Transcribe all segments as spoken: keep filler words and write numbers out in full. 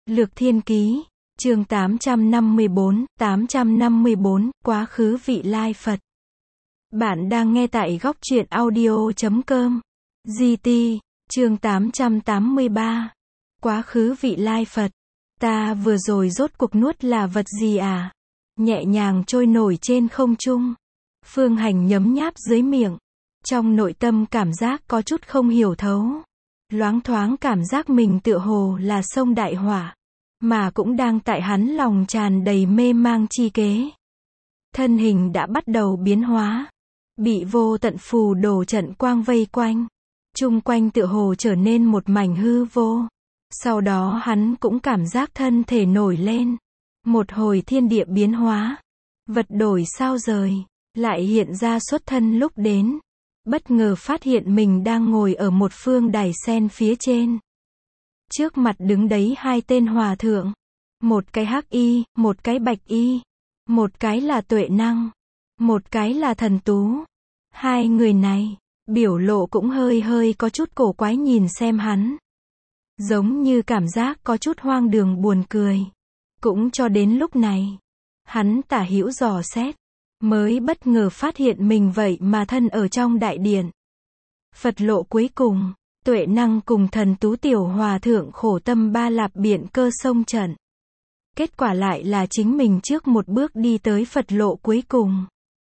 Lược Thiên Ký, chương tám trăm năm mươi bốn, tám trăm năm mươi bốn, Quá khứ vị lai Phật. Bạn đang nghe tại góc truyện audio chấm com. giê tê, chương tám trăm tám mươi ba. Quá khứ vị lai Phật. Ta vừa rồi rốt cuộc nuốt là vật gì à? Nhẹ nhàng trôi nổi trên không trung. Phương Hành nhấm nháp dưới miệng. Trong nội tâm cảm giác có chút không hiểu thấu. Loáng thoáng cảm giác mình tựa hồ là sông đại hỏa. Mà cũng đang tại hắn lòng tràn đầy mê mang chi kế. Thân hình đã bắt đầu biến hóa. Bị vô tận phù đồ trận quang vây quanh. Chung quanh tựa hồ trở nên một mảnh hư vô. Sau đó hắn cũng cảm giác thân thể nổi lên. Một hồi thiên địa biến hóa. Vật đổi sao rời. Lại hiện ra xuất thân lúc đến. Bất ngờ phát hiện mình đang ngồi ở một phương đài sen phía trên. Trước mặt đứng đấy hai tên hòa thượng. Một cái hắc y, một cái bạch y. Một cái là Tuệ Năng. Một cái là Thần Tú. Hai người này, biểu lộ cũng hơi hơi có chút cổ quái nhìn xem hắn. Giống như cảm giác có chút hoang đường buồn cười. Cũng cho đến lúc này, hắn tả hữu dò xét. Mới bất ngờ phát hiện mình vậy mà thân ở trong đại điện. Phật lộ cuối cùng, Tuệ Năng cùng Thần Tú tiểu hòa thượng khổ tâm ba lạp biện cơ sông trận. Kết quả lại là chính mình trước một bước đi tới Phật lộ cuối cùng.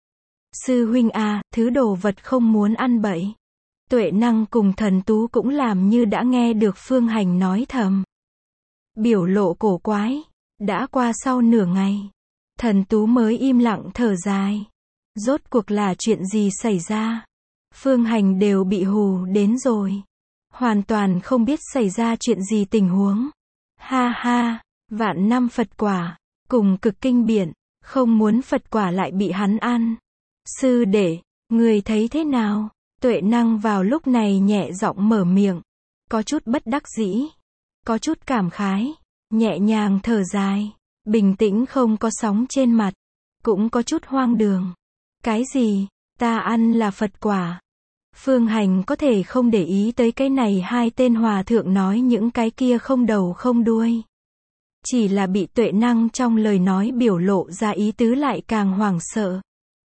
Sư huynh a, thứ đồ vật không muốn ăn bậy. Tuệ Năng cùng Thần Tú cũng làm như đã nghe được Phương Hành nói thầm. Biểu lộ cổ quái. Đã qua sau nửa ngày. Thần Tú mới im lặng thở dài. Rốt cuộc là chuyện gì xảy ra? Phương Hành đều bị hù đến rồi. Hoàn toàn không biết xảy ra chuyện gì tình huống. Ha ha, vạn năm Phật quả, cùng cực kinh điển, không muốn Phật quả lại bị hắn ăn. Sư đệ, người thấy thế nào? Tuệ Năng vào lúc này nhẹ giọng mở miệng. Có chút bất đắc dĩ. Có chút cảm khái. Nhẹ nhàng thở dài. Bình tĩnh không có sóng trên mặt. Cũng có chút hoang đường. Cái gì? Ta ăn là Phật quả. Phương Hành có thể không để ý tới cái này hai tên hòa thượng nói những cái kia không đầu không đuôi. Chỉ là bị Tuệ Năng trong lời nói biểu lộ ra ý tứ lại càng hoảng sợ.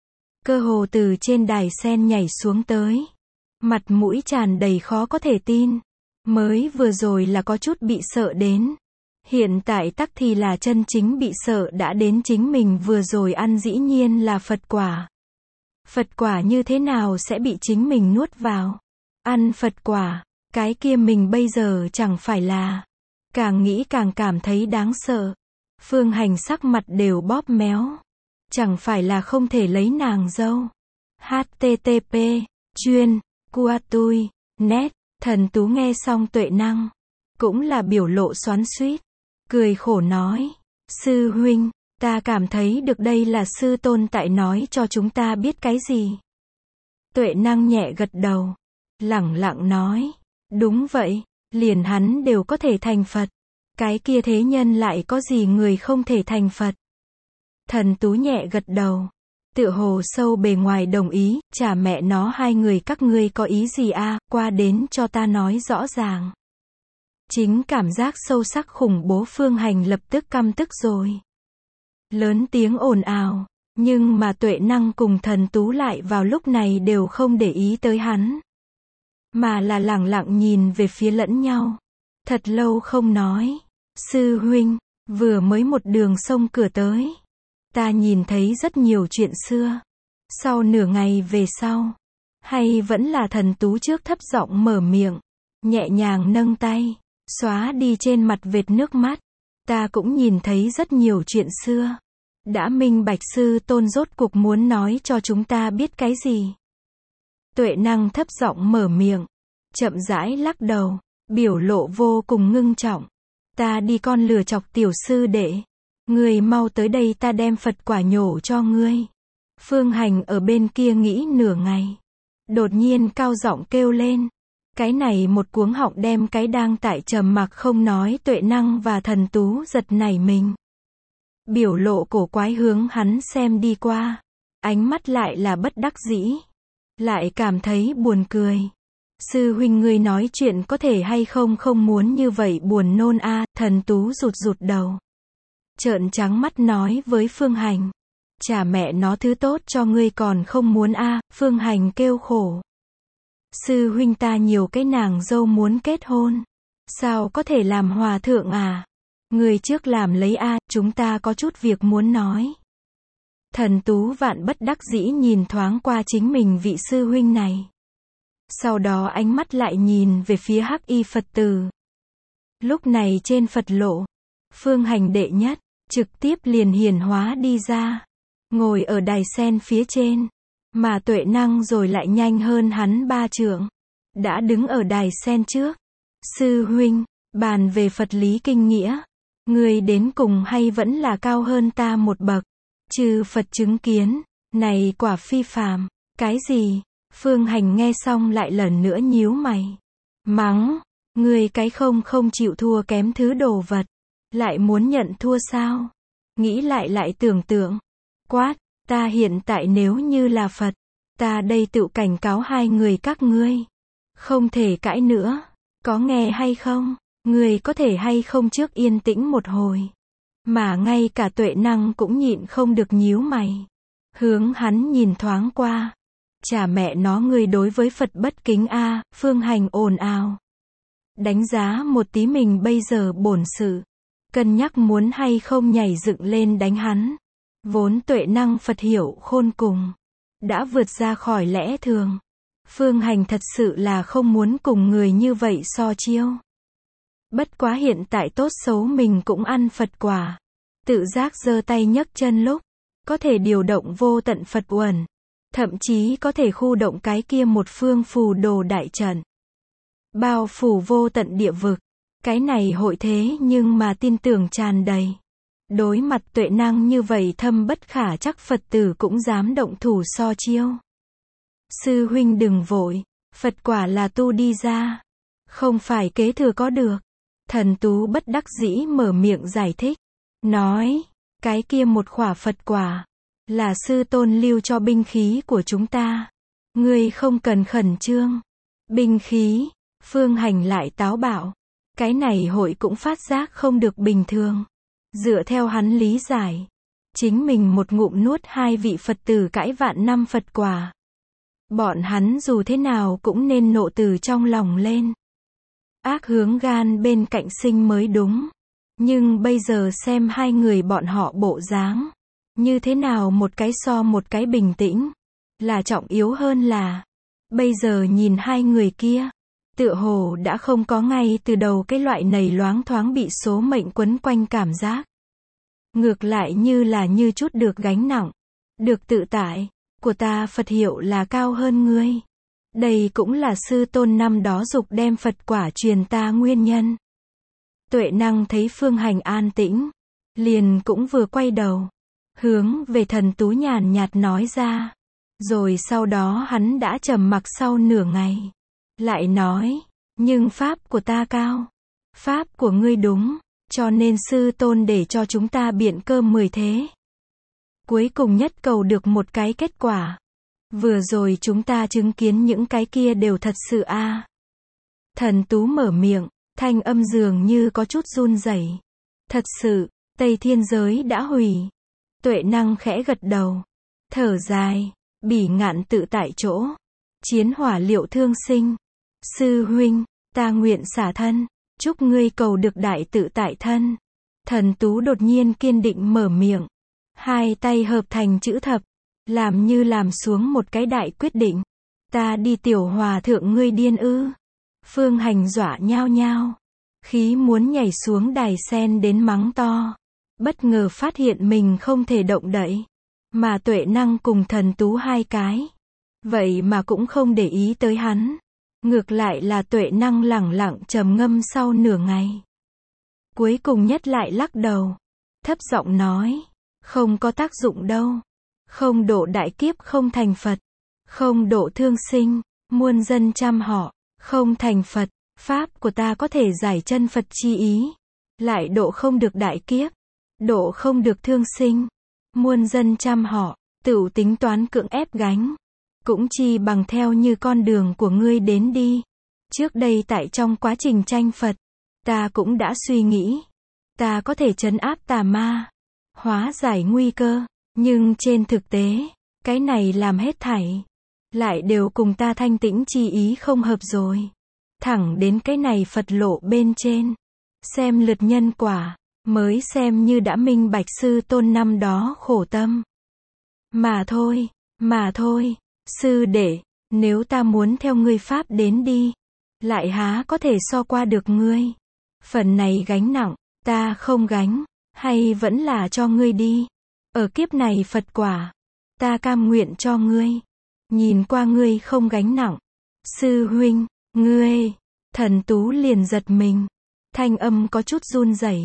Cơ hồ từ trên đài sen nhảy xuống tới. Mặt mũi tràn đầy khó có thể tin. Mới vừa rồi là có chút bị sợ đến. Hiện tại tắc thì là chân chính bị sợ đã đến chính mình vừa rồi ăn dĩ nhiên là Phật quả. Phật quả như thế nào sẽ bị chính mình nuốt vào? Ăn Phật quả, cái kia mình bây giờ chẳng phải là... Càng nghĩ càng cảm thấy đáng sợ. Phương Hành sắc mặt đều bóp méo. Chẳng phải là không thể lấy nàng dâu. hát tê tê pê, chuyên, cuatui, net, Thần Tú nghe xong Tuệ Năng. Cũng là biểu lộ xoắn xuýt. Cười khổ nói. Sư huynh, ta cảm thấy được đây là sư tôn tại nói cho chúng ta biết cái gì. Tuệ Năng nhẹ gật đầu. Lẳng lặng nói. Đúng vậy, liền hắn đều có thể thành Phật. Cái kia thế nhân lại có gì người không thể thành Phật. Thần Tú nhẹ gật đầu. Tựa hồ sâu bề ngoài đồng ý. Chả mẹ nó hai người các ngươi có ý gì a, à, qua đến cho ta nói rõ ràng. Chính cảm giác sâu sắc khủng bố Phương Hành lập tức căm tức rồi. Lớn tiếng ồn ào, nhưng mà Tuệ Năng cùng Thần Tú lại vào lúc này đều không để ý tới hắn. Mà là lẳng lặng nhìn về phía lẫn nhau. Thật lâu không nói. Sư huynh, vừa mới một đường sông cửa tới. Ta nhìn thấy rất nhiều chuyện xưa. Sau nửa ngày về sau. Hay vẫn là Thần Tú trước thấp giọng mở miệng. Nhẹ nhàng nâng tay. Xóa đi trên mặt vệt nước mắt. Ta cũng nhìn thấy rất nhiều chuyện xưa. Đã minh bạch sư tôn rốt cuộc muốn nói cho chúng ta biết cái gì. Tuệ Năng thấp giọng mở miệng. Chậm rãi lắc đầu. Biểu lộ vô cùng ngưng trọng. Ta đi con lừa chọc tiểu sư đệ. Ngươi mau tới đây ta đem Phật quả nhổ cho ngươi. Phương Hành ở bên kia nghĩ nửa ngày. Đột nhiên cao giọng kêu lên. Cái này một cuống họng đem cái đang tại trầm mặc không nói Tuệ Năng và Thần Tú giật nảy mình. Biểu lộ cổ quái hướng hắn xem đi qua. Ánh mắt lại là bất đắc dĩ. Lại cảm thấy buồn cười. Sư huynh ngươi nói chuyện có thể hay không không muốn như vậy buồn nôn a, Thần Tú rụt rụt đầu. Trợn trắng mắt nói với Phương Hành. Chả mẹ nó thứ tốt cho ngươi còn không muốn a, Phương Hành kêu khổ. Sư huynh ta nhiều cái nàng dâu muốn kết hôn. Sao có thể làm hòa thượng à? Người trước làm lấy a, chúng ta có chút việc muốn nói. Thần Tú vạn bất đắc dĩ nhìn thoáng qua chính mình vị sư huynh này. Sau đó ánh mắt lại nhìn về phía hắc y Phật tử. Lúc này trên Phật lộ, Phương Hành đệ nhất, trực tiếp liền hiển hóa đi ra. Ngồi ở đài sen phía trên. Mà Tuệ Năng rồi lại nhanh hơn hắn ba trượng. Đã đứng ở đài sen trước. Sư huynh, bàn về Phật lý kinh nghĩa. Người đến cùng hay vẫn là cao hơn ta một bậc. Chư Phật chứng kiến. Này quả phi phàm. Cái gì? Phương Hành nghe xong lại lần nữa nhíu mày. Mắng. Người cái không không chịu thua kém thứ đồ vật. Lại muốn nhận thua sao? Nghĩ lại lại tưởng tượng. Quát. Ta hiện tại nếu như là Phật. Ta đây tự cảnh cáo hai người các ngươi. Không thể cãi nữa. Có nghe hay không? Người có thể hay không trước yên tĩnh một hồi. Mà ngay cả Tuệ Năng cũng nhịn không được nhíu mày. Hướng hắn nhìn thoáng qua. Chả mẹ nó ngươi đối với Phật bất kính a, Phương Hành ồn ào. Đánh giá một tí mình bây giờ bổn sự. Cân nhắc muốn hay không nhảy dựng lên đánh hắn. Vốn Tuệ Năng Phật hiểu khôn cùng. Đã vượt ra khỏi lẽ thường. Phương Hành thật sự là không muốn cùng người như vậy so chiêu. Bất quá hiện tại tốt xấu mình cũng ăn Phật quả. Tự giác giơ tay nhấc chân lúc. Có thể điều động vô tận Phật uẩn. Thậm chí có thể khu động cái kia một phương phù đồ đại trận. Bao phủ vô tận địa vực. Cái này hội thế nhưng mà tin tưởng tràn đầy. Đối mặt Tuệ Năng như vậy thâm bất khả chắc Phật tử cũng dám động thủ so chiêu. Sư huynh đừng vội. Phật quả là tu đi ra. Không phải kế thừa có được. Thần Tú bất đắc dĩ mở miệng giải thích. Nói. Cái kia một khỏa Phật quả. Là sư tôn lưu cho binh khí của chúng ta. Ngươi không cần khẩn trương. Binh khí. Phương Hành lại táo bạo. Cái này hội cũng phát giác không được bình thường. Dựa theo hắn lý giải. Chính mình một ngụm nuốt hai vị Phật tử cãi vạn năm Phật quả. Bọn hắn dù thế nào cũng nên nộ từ trong lòng lên. Ác hướng gan bên cạnh sinh mới đúng. Nhưng bây giờ xem hai người bọn họ bộ dáng. Như thế nào một cái so một cái bình tĩnh. Là trọng yếu hơn là. Bây giờ nhìn hai người kia. Tựa hồ đã không có ngay từ đầu cái loại nầy loáng thoáng bị số mệnh quấn quanh cảm giác. Ngược lại như là như chút được gánh nặng. Được tự tại. Của ta Phật hiệu là cao hơn ngươi. Đây cũng là sư tôn năm đó dục đem Phật quả truyền ta nguyên nhân. Tuệ Năng thấy Phương Hành an tĩnh. Liền cũng vừa quay đầu. Hướng về Thần Tú nhàn nhạt nói ra. Rồi sau đó hắn đã trầm mặc sau nửa ngày. Lại nói. Nhưng pháp của ta cao. Pháp của ngươi đúng. Cho nên sư tôn để cho chúng ta biện cơ mười thế. Cuối cùng nhất cầu được một cái kết quả. Vừa rồi chúng ta chứng kiến những cái kia đều thật sự a. À. Thần Tú mở miệng, thanh âm dường như có chút run rẩy. Thật sự, Tây Thiên giới đã hủy. Tuệ Năng khẽ gật đầu. Thở dài, bỉ ngạn tự tại chỗ. Chiến hỏa liệu thương sinh. Sư huynh, ta nguyện xả thân. Chúc ngươi cầu được đại tự tại thân. Thần Tú đột nhiên kiên định mở miệng. Hai tay hợp thành chữ thập. Làm như làm xuống một cái đại quyết định. Ta đi tiểu hòa thượng ngươi điên ư. Phương Hành dọa nhao nhao. Khí muốn nhảy xuống đài sen đến mắng to. Bất ngờ phát hiện mình không thể động đậy. Mà Tuệ Năng cùng Thần Tú hai cái. Vậy mà cũng không để ý tới hắn. Ngược lại là Tuệ Năng lẳng lặng trầm ngâm sau nửa ngày. Cuối cùng nhất lại lắc đầu. Thấp giọng nói. Không có tác dụng đâu. Không độ đại kiếp không thành Phật. Không độ thương sinh. Muôn dân trăm họ. Không thành Phật. Pháp của ta có thể giải chân Phật chi ý. Lại độ không được đại kiếp. Độ không được thương sinh. Muôn dân trăm họ. Tựu tính toán cưỡng ép gánh. cũng chi bằng theo như con đường của ngươi đến đi. Trước đây tại trong quá trình tranh Phật, ta cũng đã suy nghĩ, ta có thể trấn áp tà ma, hóa giải nguy cơ, nhưng trên thực tế, cái này làm hết thảy, lại đều cùng ta thanh tĩnh chi ý không hợp rồi. Thẳng đến cái này Phật lộ bên trên, xem lượt nhân quả, mới xem như đã minh bạch sư tôn năm đó khổ tâm. Mà thôi, mà thôi, sư đệ, nếu ta muốn theo ngươi pháp đến đi, lại há có thể so qua được ngươi. Phần này gánh nặng, ta không gánh, hay vẫn là cho ngươi đi. Ở kiếp này Phật quả, ta cam nguyện cho ngươi. Nhìn qua ngươi không gánh nặng. Sư huynh, ngươi, Thần Tú liền giật mình. Thanh âm có chút run rẩy.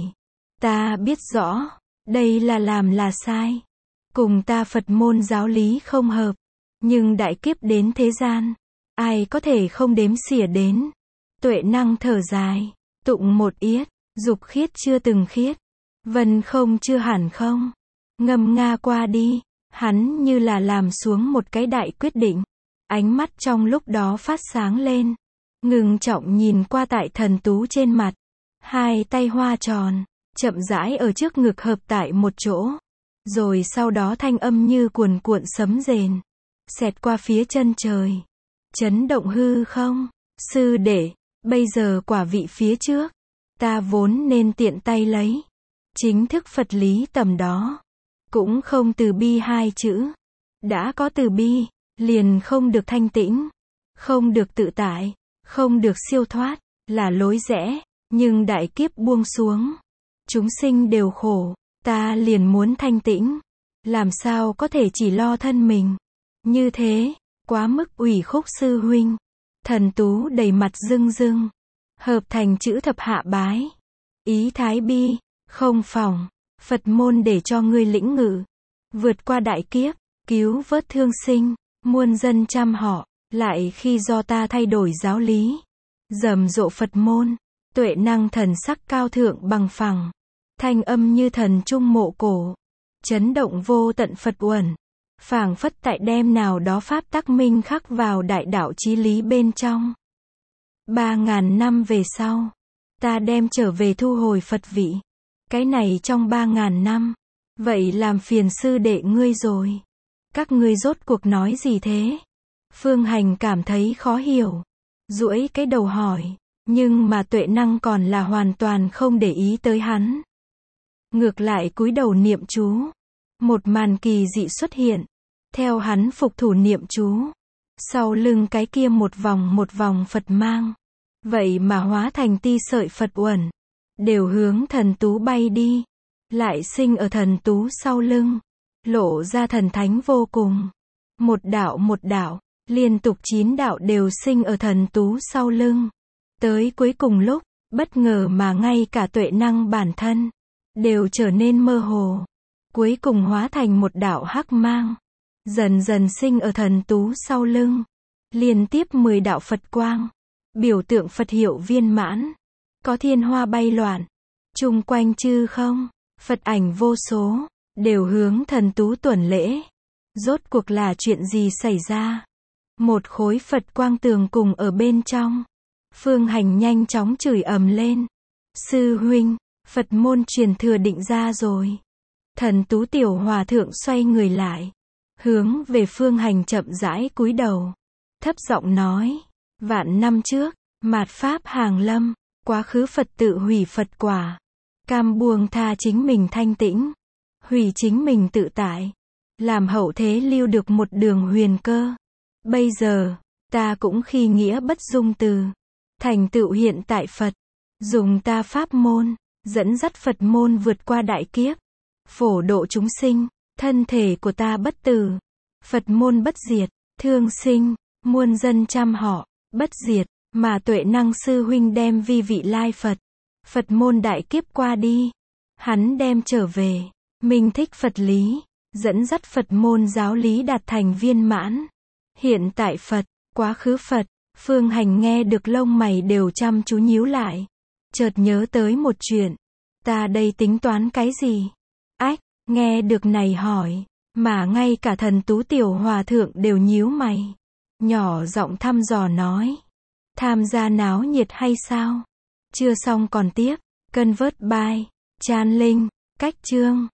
Ta biết rõ, đây là làm là sai. Cùng ta Phật môn giáo lý không hợp. Nhưng đại kiếp đến thế gian, ai có thể không đếm xỉa đến. Tuệ năng thở dài, tụng một yết, dục khiết chưa từng khiết, vân không chưa hẳn không. Ngâm nga qua đi, hắn như là làm xuống một cái đại quyết định. Ánh mắt trong lúc đó phát sáng lên, ngừng trọng nhìn qua tại Thần Tú trên mặt. Hai tay hoa tròn, chậm rãi ở trước ngực hợp tại một chỗ. Rồi sau đó thanh âm như cuồn cuộn sấm rền, xẹt qua phía chân trời, chấn động hư không. Sư đệ, bây giờ quả vị phía trước, ta vốn nên tiện tay lấy. Chính thức Phật lý tầm đó, cũng không từ bi hai chữ. Đã có từ bi, liền không được thanh tĩnh, không được tự tại, không được siêu thoát, là lối rẽ. Nhưng đại kiếp buông xuống, chúng sinh đều khổ, ta liền muốn thanh tĩnh. Làm sao có thể chỉ lo thân mình. Như thế, quá mức ủy khúc sư huynh. Thần Tú đầy mặt rưng rưng, hợp thành chữ thập hạ bái. Ý thái bi, không phòng, Phật môn để cho ngươi lĩnh ngự. Vượt qua đại kiếp, cứu vớt thương sinh, muôn dân trăm họ. Lại khi do ta thay đổi giáo lý, rầm rộ Phật môn, tuệ năng thần sắc cao thượng bằng phẳng. Thanh âm như thần trung mộ cổ, chấn động vô tận Phật uẩn. Phảng phất tại đem nào đó pháp tắc minh khắc vào đại đạo chí lý bên trong. Ba ngàn năm về sau, ta đem trở về thu hồi Phật vị. Cái này trong ba ngàn năm, vậy làm phiền sư đệ ngươi rồi. Các ngươi rốt cuộc nói gì thế? Phương Hành cảm thấy khó hiểu, duỗi cái đầu hỏi, nhưng mà tuệ năng còn là hoàn toàn không để ý tới hắn. Ngược lại cúi đầu niệm chú. Một màn kỳ dị xuất hiện. Theo hắn phục thủ niệm chú, sau lưng cái kia một vòng một vòng Phật mang, vậy mà hóa thành ti sợi Phật uẩn, đều hướng Thần Tú bay đi, lại sinh ở Thần Tú sau lưng, lộ ra thần thánh vô cùng. Một đạo một đạo, liên tục chín đạo đều sinh ở Thần Tú sau lưng. Tới cuối cùng lúc, bất ngờ mà ngay cả tuệ năng bản thân, đều trở nên mơ hồ. Cuối cùng hóa thành một đạo hắc mang. Dần dần sinh ở Thần Tú sau lưng. Liên tiếp mười đạo Phật quang. Biểu tượng Phật hiệu viên mãn. Có thiên hoa bay loạn. Chung quanh chư không, Phật ảnh vô số, đều hướng Thần Tú tuần lễ. Rốt cuộc là chuyện gì xảy ra? Một khối Phật quang tường cùng ở bên trong. Phương Hành nhanh chóng chửi ầm lên. Sư huynh, Phật môn truyền thừa định ra rồi. Thần Tú tiểu hòa thượng xoay người lại, hướng về Phương Hành chậm rãi cúi đầu, thấp giọng nói, vạn năm trước, mạt pháp hàng lâm, quá khứ Phật tự hủy Phật quả, cam buông tha chính mình thanh tĩnh, hủy chính mình tự tại, làm hậu thế lưu được một đường huyền cơ. Bây giờ, ta cũng khi nghĩa bất dung từ, thành tựu hiện tại Phật, dùng ta pháp môn, dẫn dắt Phật môn vượt qua đại kiếp, phổ độ chúng sinh, thân thể của ta bất tử, Phật môn bất diệt, thương sinh, muôn dân trăm họ, bất diệt, mà tuệ năng sư huynh đem vi vị lai Phật, Phật môn đại kiếp qua đi, hắn đem trở về, minh thích Phật lý, dẫn dắt Phật môn giáo lý đạt thành viên mãn. Hiện tại Phật, quá khứ Phật, Phương Hành nghe được lông mày đều chăm chú nhíu lại, chợt nhớ tới một chuyện, ta đây tính toán cái gì? Ách, nghe được này hỏi, Mà ngay cả thần Tú Tiểu Hòa Thượng đều nhíu mày. Nhỏ giọng thăm dò nói. Tham gia náo nhiệt hay sao? Chưa xong còn tiếp. Convert by Chan Linh. Cách chương